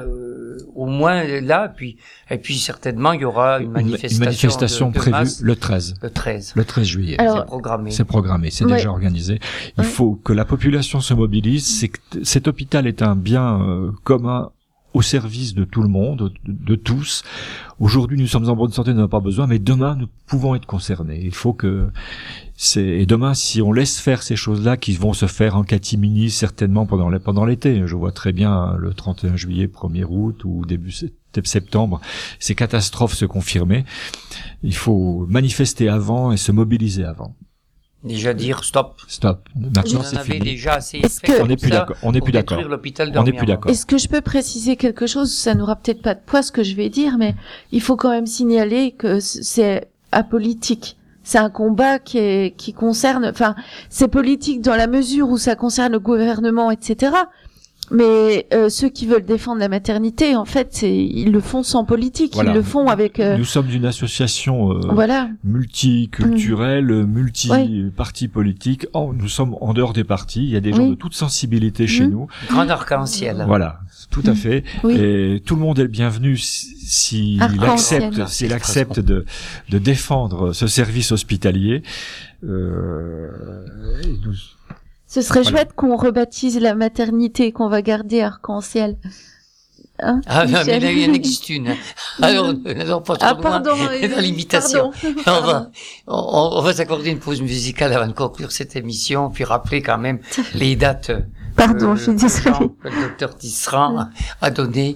là, et puis certainement il y aura une manifestation prévue masse, le 13 juillet. Alors, c'est programmé, c'est déjà organisé. Il faut que la population se mobilise. Cet hôpital est un bien commun au service de tout le monde, de tous. Aujourd'hui, nous sommes en bonne santé, nous n'avons pas besoin, mais demain, nous pouvons être concernés. Il faut que et demain, si on laisse faire ces choses-là, qui vont se faire en catimini certainement pendant l'été. Je vois très bien le 31 juillet, 1er août ou début septembre, ces catastrophes se confirmer. Il faut manifester avant et se mobiliser avant. Déjà dire stop. Maintenant, c'est fini. Déjà assez on n'est plus d'accord. On n'est plus d'accord. Est-ce que je peux préciser quelque chose? Ça n'aura peut-être pas de poids ce que je vais dire, mais il faut quand même signaler que c'est apolitique. C'est un combat qui concerne, enfin, c'est politique dans la mesure où ça concerne le gouvernement, etc. Mais ceux qui veulent défendre la maternité, en fait, ils le font sans politique. Voilà. Ils le font avec. Nous sommes une association multiculturelle, multi-partis politiques. Nous sommes en dehors des partis. Il y a des gens de toute sensibilité chez nous. Grand arc-en-ciel. Voilà, tout à fait. Et tout le monde est le bienvenu s'il accepte de défendre ce service hospitalier. Ce serait chouette qu'on rebaptise la maternité qu'on va garder Arc-en-Ciel. Hein, mais là, il en existe une. Alors, pas trop loin dans l'imitation. On va s'accorder une pause musicale avant de conclure cette émission, puis rappeler quand même les dates. Je suis désolée. Que le docteur Tisserand a donné.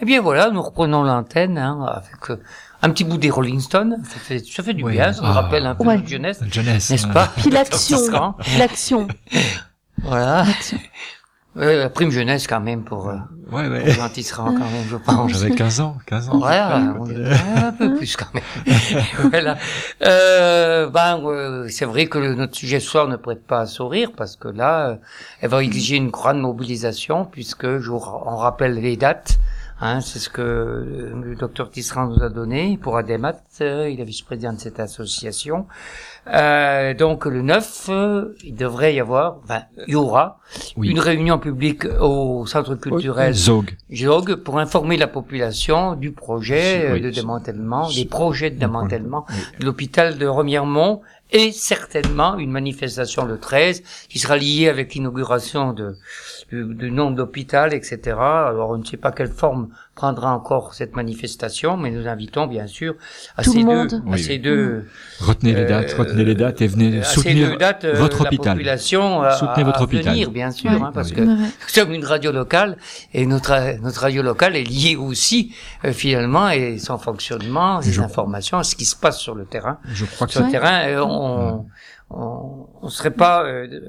Eh bien voilà, nous reprenons l'antenne avec un petit bout des Rolling Stones. Ça fait du bien, ça nous rappelle un peu de jeunesse, n'est-ce pas? Puis l'action. Voilà. La prime jeunesse quand même pour Jean Tisserand quand même, je pense. J'avais 15 ans. Voilà, un peu plus quand même. Voilà. C'est vrai que notre sujet ce soir ne prête pas à sourire parce que là, elle va exiger une grande mobilisation puisque on rappelle les dates. C'est ce que le docteur Tisserand nous a donné pour ADEMAT, il est vice-président de cette association. Donc le 9, il devrait y avoir, il y aura une réunion publique au centre culturel Zog pour informer la population du projet de démantèlement, des projets de démantèlement de l'hôpital de Remiremont et certainement une manifestation le 13 qui sera liée avec l'inauguration du nom de l'hôpital, etc. Alors on ne sait pas quelle forme prendra encore cette manifestation, mais nous invitons bien sûr à ces deux. Retenez les dates et venez soutenir votre hôpital. La population soutenez votre hôpital. Venir, bien sûr, parce que nous sommes une radio locale et notre radio locale est liée aussi finalement et son fonctionnement, ses informations, à ce qui se passe sur le terrain. Je crois que sur le terrain, on serait pas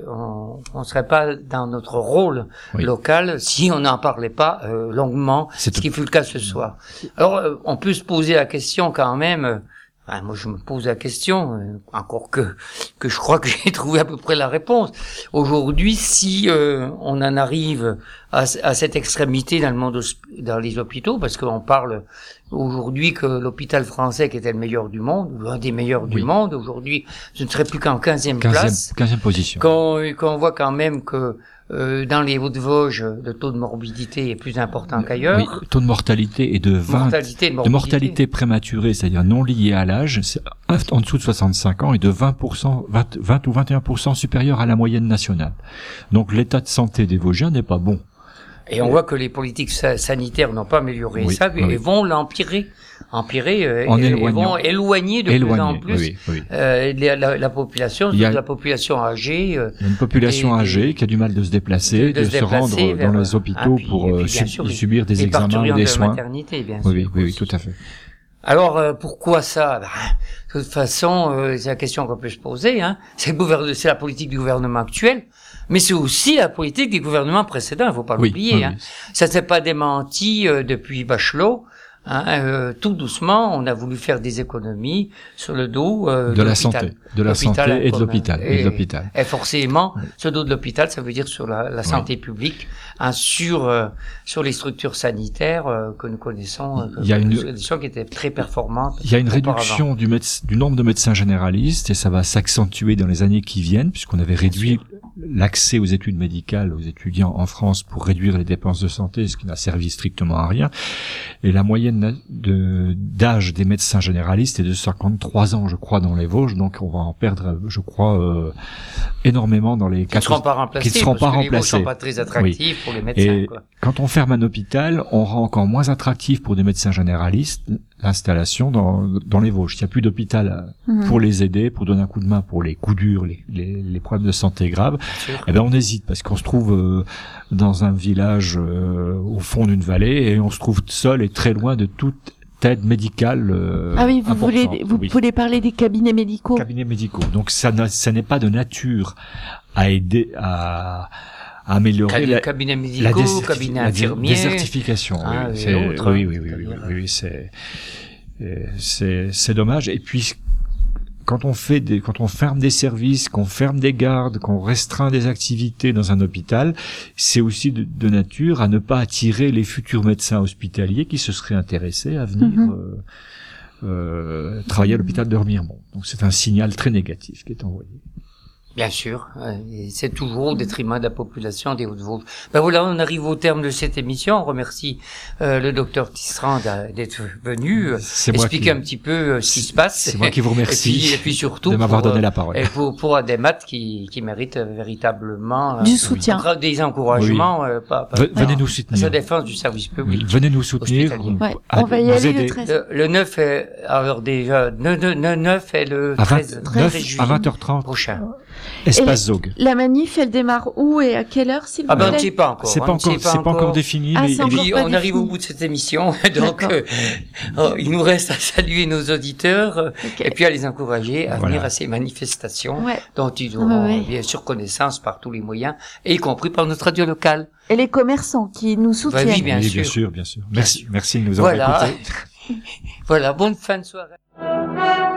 dans notre rôle local si on n'en parlait pas longuement, ce qui fut le cas ce soir. Alors on peut se poser la question quand même. Moi je me pose la question, encore que je crois que j'ai trouvé à peu près la réponse. Aujourd'hui, si on en arrive à cette extrémité dans le monde, dans les hôpitaux, parce qu'on parle aujourd'hui que l'hôpital français, qui était le meilleur du monde, l'un des meilleurs du monde, aujourd'hui, je ne serais plus qu'en 15e place. 15e position. Qu'on voit quand même que dans les Hauts-de-Vosges, le taux de morbidité est plus important qu'ailleurs. Oui, le taux de mortalité est de mortalité prématurée, c'est-à-dire non liée à l'âge, c'est en dessous de 65 ans, et de 20 ou 21% supérieur à la moyenne nationale. Donc l'état de santé des Vosgiens n'est pas bon. Et on voit que les politiques sanitaires n'ont pas amélioré ça, et vont l'empirer. Et vont éloigner de plus en plus la population, la population âgée. Il y a une population âgée qui a du mal de se déplacer, de se rendre dans les hôpitaux pour subir des examens ou des soins. Oui, tout à fait. Alors pourquoi ça? De toute façon, c'est la question qu'on peut se poser. C'est la politique du gouvernement actuel, mais c'est aussi la politique des gouvernements précédents. Il faut pas l'oublier. Ça s'est pas démenti depuis Bachelot. Tout doucement, on a voulu faire des économies sur le dos de la santé et de l'hôpital. Et forcément, ce dos de l'hôpital, ça veut dire sur la santé publique, sur les structures sanitaires que nous connaissons, qui étaient très performantes. Il y a une réduction du nombre de médecins généralistes et ça va s'accentuer dans les années qui viennent puisqu'on avait réduit l'accès aux études médicales aux étudiants en France pour réduire les dépenses de santé, ce qui n'a servi strictement à rien. Et la moyenne d'âge des médecins généralistes est de 53 ans, je crois, dans les Vosges. Donc on va en perdre, je crois, énormément dans les qui ne seront pas remplacés. Les Vosges sont pas très attractifs pour les médecins. Et quand on ferme un hôpital, on rend encore moins attractif pour des médecins généralistes l'installation dans les Vosges. S'il n'y a plus d'hôpital pour les aider, pour donner un coup de main pour les coups durs, les problèmes de santé graves, on hésite parce qu'on se trouve dans un village au fond d'une vallée et on se trouve seul et très loin de toute aide médicale. Vous voulez parler des cabinets médicaux. Cabinets médicaux. Donc ça n'est pas de nature à aider à améliorer la cabinets médicaux, cabinets infirmiers, désertification. Oui, c'est dommage. Et puis quand on ferme des services, qu'on ferme des gardes, qu'on restreint des activités dans un hôpital, c'est aussi de nature à ne pas attirer les futurs médecins hospitaliers qui se seraient intéressés à venir travailler à l'hôpital de Remiremont. Donc c'est un signal très négatif qui est envoyé. Bien sûr, et c'est toujours au détriment de la population des Hauts-de-Vosges. Voilà, on arrive au terme de cette émission. On remercie le docteur Tisserand d'être venu expliquer un petit peu ce qui se passe. C'est moi qui vous remercie et puis surtout de m'avoir donné la parole. Et pour ADEMAT qui mérite véritablement du soutien, des encouragements, venez nous soutenir. Sa défense du service public. Venez nous soutenir. On va y aller le 13. Le 9 est, alors déjà, le 9 est le 13 juillet à 20h30 prochain. Espace Zog. La manif, elle démarre où et à quelle heure, s'il vous Ah ben, on plaît? ne sait pas encore. C'est pas encore défini, Ah, mais c'est Et encore puis, pas on arrive défini. au bout de cette émission, donc D'accord. il nous reste à saluer nos auditeurs Ok. et puis à les encourager à Voilà. venir à ces manifestations Ouais. dont ils auront Ouais. bien sûr connaissance par tous les moyens, et y compris par notre radio locale. Et les commerçants qui nous soutiennent. oui, bien oui, sûr. Merci de nous avoir Voilà. écoutés. Voilà, bonne fin de soirée.